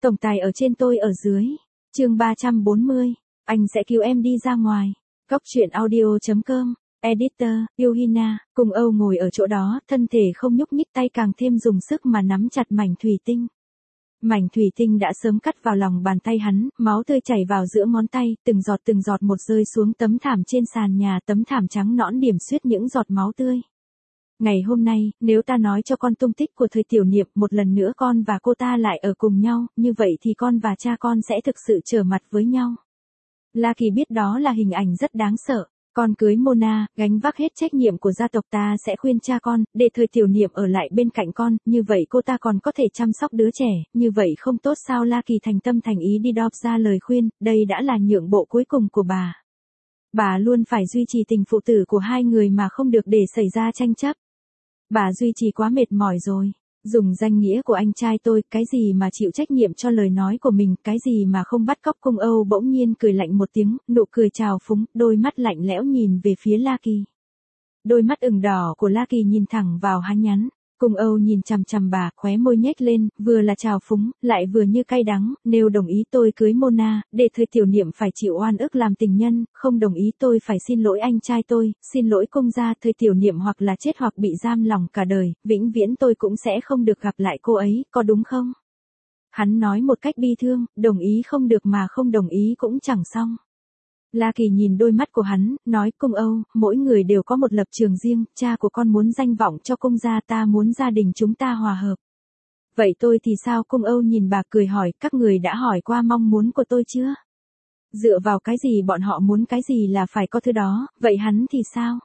Tổng tài ở trên tôi ở dưới. Chương 340. Anh sẽ cứu em đi ra ngoài. Góc truyện audio.com. Editor, Yuhina, cùng Âu ngồi ở chỗ đó, thân thể không nhúc nhích, tay càng thêm dùng sức mà nắm chặt mảnh thủy tinh. Mảnh thủy tinh đã sớm cắt vào lòng bàn tay hắn, máu tươi chảy vào giữa ngón tay, từng giọt một rơi xuống tấm thảm trên sàn nhà, tấm thảm trắng nõn điểm xuyết những giọt máu tươi. Ngày hôm nay, nếu ta nói cho con tung tích của Thời Tiểu Niệm, một lần nữa con và cô ta lại ở cùng nhau, như vậy thì con và cha con sẽ thực sự trở mặt với nhau. La Kỳ biết đó là hình ảnh rất đáng sợ. Con cưới Mona, gánh vác hết trách nhiệm của gia tộc, ta sẽ khuyên cha con, để Thời Tiểu Niệm ở lại bên cạnh con, như vậy cô ta còn có thể chăm sóc đứa trẻ, như vậy không tốt sao? La Kỳ thành tâm thành ý đi đọc ra lời khuyên, đây đã là nhượng bộ cuối cùng của bà. Bà luôn phải duy trì tình phụ tử của hai người mà không được để xảy ra tranh chấp. Bà duy trì quá mệt mỏi rồi. Dùng danh nghĩa của anh trai tôi, cái gì mà chịu trách nhiệm cho lời nói của mình, cái gì mà không bắt cóc. Cung Âu bỗng nhiên cười lạnh một tiếng, nụ cười trào phúng, đôi mắt lạnh lẽo nhìn về phía La Kỳ. Đôi mắt ửng đỏ của La Kỳ nhìn thẳng vào hắn nhắn. Cung Âu nhìn chằm chằm bà, khóe môi nhếch lên, vừa là trào phúng, lại vừa như cay đắng. Nếu đồng ý tôi cưới Mona, để Thời Tiểu Niệm phải chịu oan ức làm tình nhân, không đồng ý tôi phải xin lỗi anh trai tôi, xin lỗi cung gia. Thời Tiểu Niệm hoặc là chết hoặc bị giam lỏng cả đời, vĩnh viễn tôi cũng sẽ không được gặp lại cô ấy, có đúng không? Hắn nói một cách bi thương, đồng ý không được mà không đồng ý cũng chẳng xong. La Kỳ nhìn đôi mắt của hắn, nói, Cung Âu, mỗi người đều có một lập trường riêng, cha của con muốn danh vọng cho cung gia, ta muốn gia đình chúng ta hòa hợp. Vậy tôi thì sao? Cung Âu nhìn bà cười hỏi, các người đã hỏi qua mong muốn của tôi chưa? Dựa vào cái gì bọn họ muốn cái gì là phải có thứ đó, vậy hắn thì sao?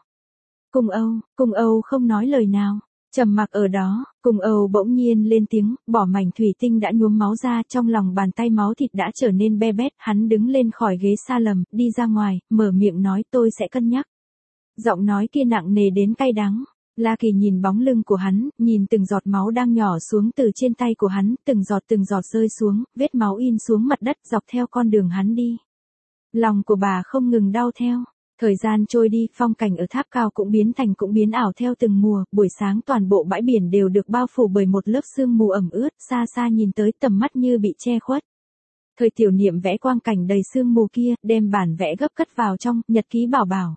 Cung Âu không nói lời nào. Trầm mặc ở đó, Cung Âu bỗng nhiên lên tiếng, bỏ mảnh thủy tinh đã nhuốm máu ra, trong lòng bàn tay máu thịt đã trở nên be bét, hắn đứng lên khỏi ghế sa lầm, đi ra ngoài, mở miệng nói, tôi sẽ cân nhắc. Giọng nói kia nặng nề đến cay đắng. La Kỳ nhìn bóng lưng của hắn, nhìn từng giọt máu đang nhỏ xuống từ trên tay của hắn, từng giọt rơi xuống, vết máu in xuống mặt đất dọc theo con đường hắn đi. Lòng của bà không ngừng đau theo. Thời gian trôi đi, phong cảnh ở tháp cao cũng biến ảo theo từng mùa, buổi sáng toàn bộ bãi biển đều được bao phủ bởi một lớp sương mù ẩm ướt, xa xa nhìn tới tầm mắt như bị che khuất. Thời Tiểu Niệm vẽ quang cảnh đầy sương mù kia, đem bản vẽ gấp cất vào trong nhật ký bảo bảo.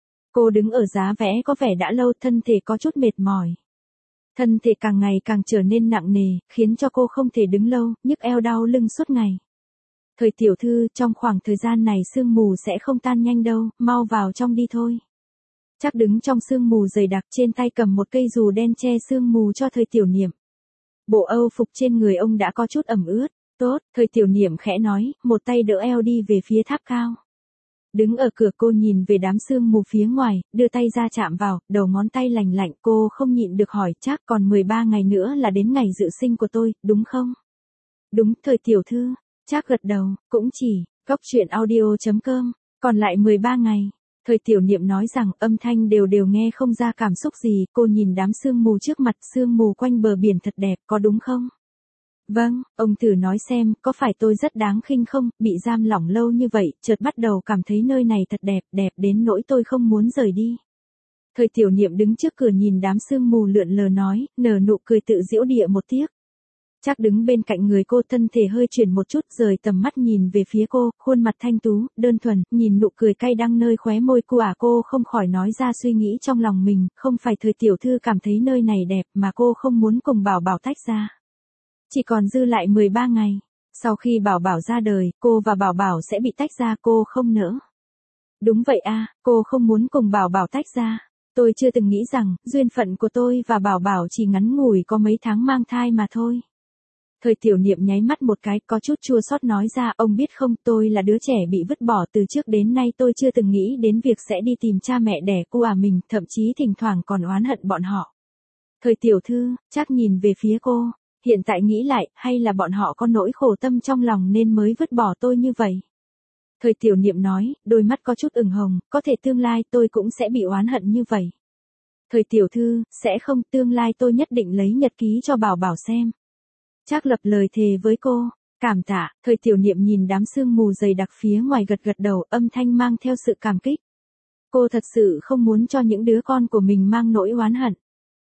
Cô đứng ở giá vẽ có vẻ đã lâu, thân thể có chút mệt mỏi. Thân thể càng ngày càng trở nên nặng nề, khiến cho cô không thể đứng lâu, nhức eo đau lưng suốt ngày. Thời tiểu thư, trong khoảng thời gian này sương mù sẽ không tan nhanh đâu, mau vào trong đi thôi. Chắc đứng trong sương mù dày đặc, trên tay cầm một cây dù đen che sương mù cho Thời Tiểu Niệm. Bộ âu phục trên người ông đã có chút ẩm ướt. Tốt, Thời Tiểu Niệm khẽ nói, một tay đỡ eo đi về phía tháp cao. Đứng ở cửa cô nhìn về đám sương mù phía ngoài, đưa tay ra chạm vào, đầu ngón tay lành lạnh, cô không nhịn được hỏi, chắc còn 13 ngày nữa là đến ngày dự sinh của tôi, đúng không? Đúng, Thời tiểu thư. Chắc gật đầu, cũng chỉ, góc truyện audio.com, còn lại 13 ngày. Thời Tiểu Niệm nói rằng, âm thanh đều nghe không ra cảm xúc gì, cô nhìn đám sương mù trước mặt, sương mù quanh bờ biển thật đẹp, có đúng không? Vâng, ông thử nói xem, có phải tôi rất đáng khinh không, bị giam lỏng lâu như vậy, chợt bắt đầu cảm thấy nơi này thật đẹp, đẹp đến nỗi tôi không muốn rời đi. Thời Tiểu Niệm đứng trước cửa nhìn đám sương mù lượn lờ nói, nở nụ cười tự giễu địa một tiếc. Chắc đứng bên cạnh người cô, thân thể hơi chuyển một chút, rời tầm mắt nhìn về phía cô, khuôn mặt thanh tú, đơn thuần, nhìn nụ cười cay đắng nơi khóe môi cô không khỏi nói ra suy nghĩ trong lòng mình, không phải Thời tiểu thư cảm thấy nơi này đẹp mà cô không muốn cùng Bảo Bảo tách ra. Chỉ còn dư lại 13 ngày. Sau khi Bảo Bảo ra đời, cô và Bảo Bảo sẽ bị tách ra, cô không nỡ. Đúng vậy à, cô không muốn cùng Bảo Bảo tách ra. Tôi chưa từng nghĩ rằng, duyên phận của tôi và Bảo Bảo chỉ ngắn ngủi có mấy tháng mang thai mà thôi. Thời Tiểu Niệm nháy mắt một cái, có chút chua xót nói ra, ông biết không, tôi là đứa trẻ bị vứt bỏ, từ trước đến nay tôi chưa từng nghĩ đến việc sẽ đi tìm cha mẹ đẻ của mình, thậm chí thỉnh thoảng còn oán hận bọn họ. Thời tiểu thư, chắc nhìn về phía cô, hiện tại nghĩ lại, hay là bọn họ có nỗi khổ tâm trong lòng nên mới vứt bỏ tôi như vậy? Thời Tiểu Niệm nói, đôi mắt có chút ửng hồng, có thể tương lai tôi cũng sẽ bị oán hận như vậy. Thời tiểu thư, sẽ không, tương lai tôi nhất định lấy nhật ký cho Bảo Bảo xem. Chắc lập lời thề với cô, cảm tạ. Thời Tiểu Niệm nhìn đám sương mù dày đặc phía ngoài, gật đầu, âm thanh mang theo sự cảm kích. Cô thật sự không muốn cho những đứa con của mình mang nỗi oán hận.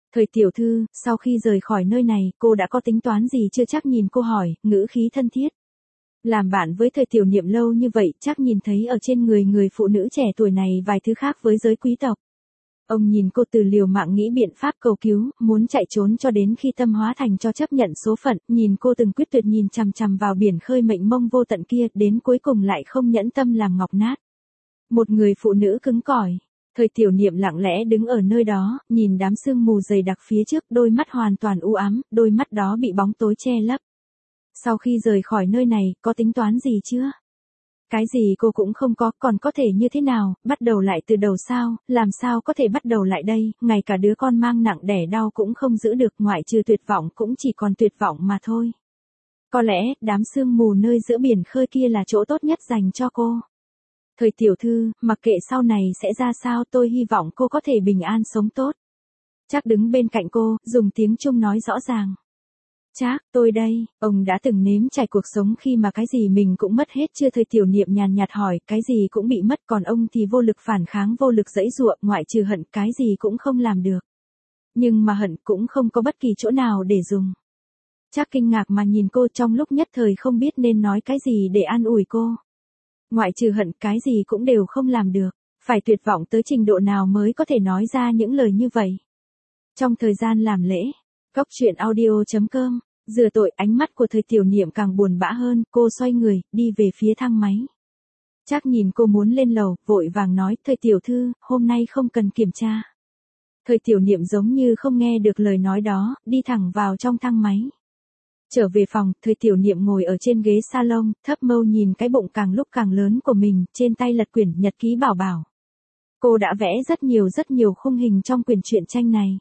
Thời tiểu thư, sau khi rời khỏi nơi này, cô đã có tính toán gì chưa? Chắc nhìn cô hỏi, ngữ khí thân thiết. Làm bạn với thời tiểu niệm lâu như vậy, chắc nhìn thấy ở trên người người phụ nữ trẻ tuổi này vài thứ khác với giới quý tộc. Ông nhìn cô từ liều mạng nghĩ biện pháp cầu cứu, muốn chạy trốn cho đến khi tâm hóa thành cho chấp nhận số phận, nhìn cô từng quyết tuyệt nhìn chằm chằm vào biển khơi mênh mông vô tận kia, đến cuối cùng lại không nhẫn tâm làm ngọc nát. Một người phụ nữ cứng cỏi. Thời tiểu niệm lặng lẽ đứng ở nơi đó, nhìn đám sương mù dày đặc phía trước, đôi mắt hoàn toàn u ám, đôi mắt đó bị bóng tối che lấp. Sau khi rời khỏi nơi này, có tính toán gì chưa? Cái gì cô cũng không có, còn có thể như thế nào, bắt đầu lại từ đầu sao, làm sao có thể bắt đầu lại đây, ngay cả đứa con mang nặng đẻ đau cũng không giữ được, ngoại trừ tuyệt vọng cũng chỉ còn tuyệt vọng mà thôi. Có lẽ, đám sương mù nơi giữa biển khơi kia là chỗ tốt nhất dành cho cô. Thời tiểu thư, mặc kệ sau này sẽ ra sao, tôi hy vọng cô có thể bình an sống tốt. Trác đứng bên cạnh cô, dùng tiếng Trung nói rõ ràng. Trác, tôi đây, ông đã từng nếm trải cuộc sống khi mà cái gì mình cũng mất hết chưa? Thời tiểu niệm nhàn nhạt hỏi, cái gì cũng bị mất, còn ông thì vô lực phản kháng, vô lực giãy giụa, ngoại trừ hận, cái gì cũng không làm được. Nhưng mà hận cũng không có bất kỳ chỗ nào để dùng. Trác kinh ngạc mà nhìn cô, trong lúc nhất thời không biết nên nói cái gì để an ủi cô. Ngoại trừ hận, cái gì cũng đều không làm được. Phải tuyệt vọng tới trình độ nào mới có thể nói ra những lời như vậy. Trong thời gian làm lễ, Góc Truyện Audio.com, rửa tội, ánh mắt của thời tiểu niệm càng buồn bã hơn, cô xoay người, đi về phía thang máy. Trác nhìn cô muốn lên lầu, vội vàng nói, thời tiểu thư, hôm nay không cần kiểm tra. Thời tiểu niệm giống như không nghe được lời nói đó, đi thẳng vào trong thang máy. Trở về phòng, thời tiểu niệm ngồi ở trên ghế salon, thấp mâu nhìn cái bụng càng lúc càng lớn của mình, trên tay lật quyển nhật ký Bảo Bảo. Cô đã vẽ rất nhiều khung hình trong quyển truyện tranh này.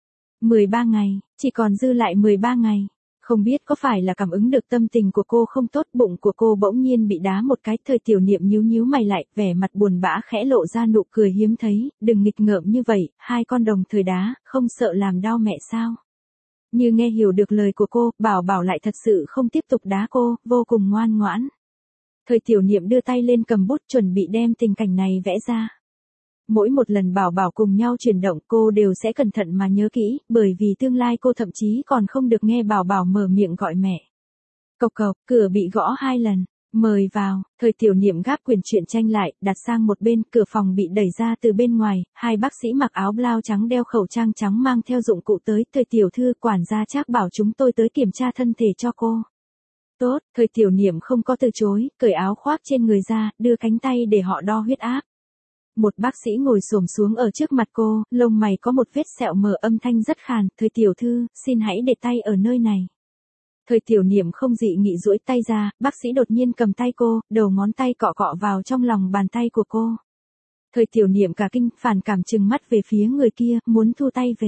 13 ngày, chỉ còn dư lại 13 ngày. Không biết có phải là cảm ứng được tâm tình của cô không tốt, bụng của cô bỗng nhiên bị đá một cái, thời tiểu niệm nhíu mày lại, vẻ mặt buồn bã khẽ lộ ra nụ cười hiếm thấy, đừng nghịch ngợm như vậy, hai con đồng thời đá, không sợ làm đau mẹ sao? Như nghe hiểu được lời của cô, Bảo Bảo lại thật sự không tiếp tục đá cô, vô cùng ngoan ngoãn. Thời tiểu niệm đưa tay lên cầm bút chuẩn bị đem tình cảnh này vẽ ra. Mỗi một lần Bảo Bảo cùng nhau chuyển động cô đều sẽ cẩn thận mà nhớ kỹ, bởi vì tương lai cô thậm chí còn không được nghe Bảo Bảo mở miệng gọi mẹ. Cộc cộc, cửa bị gõ 2 lần. Mời vào, thời tiểu niệm gáp quyển truyện tranh lại, đặt sang một bên, cửa phòng bị đẩy ra từ bên ngoài, hai bác sĩ mặc áo blau trắng đeo khẩu trang trắng mang theo dụng cụ tới, thời tiểu thư, quản gia Trác bảo chúng tôi tới kiểm tra thân thể cho cô. Tốt, thời tiểu niệm không có từ chối, cởi áo khoác trên người ra, đưa cánh tay để họ đo huyết áp. Một bác sĩ ngồi xổm xuống ở trước mặt cô, lông mày có một vết sẹo mờ, âm thanh rất khàn, thời tiểu thư, xin hãy để tay ở nơi này. Thời tiểu niệm không dị nghị duỗi tay ra, bác sĩ đột nhiên cầm tay cô, đầu ngón tay cọ cọ vào trong lòng bàn tay của cô. Thời tiểu niệm cả kinh, phản cảm trừng mắt về phía người kia, muốn thu tay về.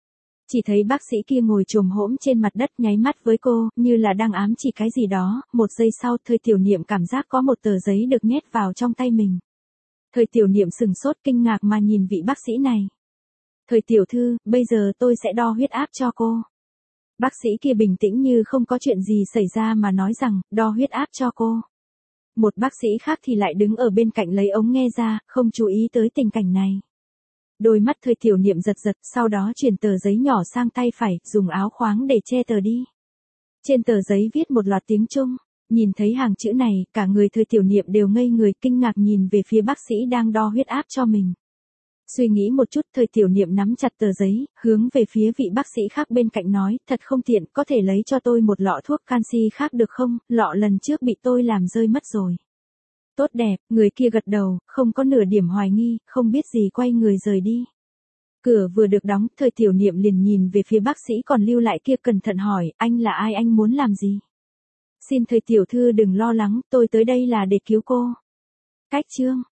Chỉ thấy bác sĩ kia ngồi chồm hổm trên mặt đất nháy mắt với cô, như là đang ám chỉ cái gì đó, một giây sau, thời tiểu niệm cảm giác có một tờ giấy được nhét vào trong tay mình. Thời tiểu niệm sừng sốt kinh ngạc mà nhìn vị bác sĩ này. Thời tiểu thư, bây giờ tôi sẽ đo huyết áp cho cô. Bác sĩ kia bình tĩnh như không có chuyện gì xảy ra mà nói rằng, đo huyết áp cho cô. Một bác sĩ khác thì lại đứng ở bên cạnh lấy ống nghe ra, không chú ý tới tình cảnh này. Đôi mắt thời tiểu niệm giật giật, sau đó chuyển tờ giấy nhỏ sang tay phải, dùng áo khoáng để che tờ đi. Trên tờ giấy viết một loạt tiếng Trung. Nhìn thấy hàng chữ này, cả người thời tiểu niệm đều ngây người, kinh ngạc nhìn về phía bác sĩ đang đo huyết áp cho mình. Suy nghĩ một chút, thời tiểu niệm nắm chặt tờ giấy, hướng về phía vị bác sĩ khác bên cạnh nói, thật không tiện, có thể lấy cho tôi một lọ thuốc canxi khác được không, lọ lần trước bị tôi làm rơi mất rồi. Tốt đẹp, người kia gật đầu, không có nửa điểm hoài nghi, không biết gì quay người rời đi. Cửa vừa được đóng, thời tiểu niệm liền nhìn về phía bác sĩ còn lưu lại kia, cẩn thận hỏi, anh là ai, anh muốn làm gì? Xin thời tiểu thư đừng lo lắng, tôi tới đây là để cứu cô. Cách chương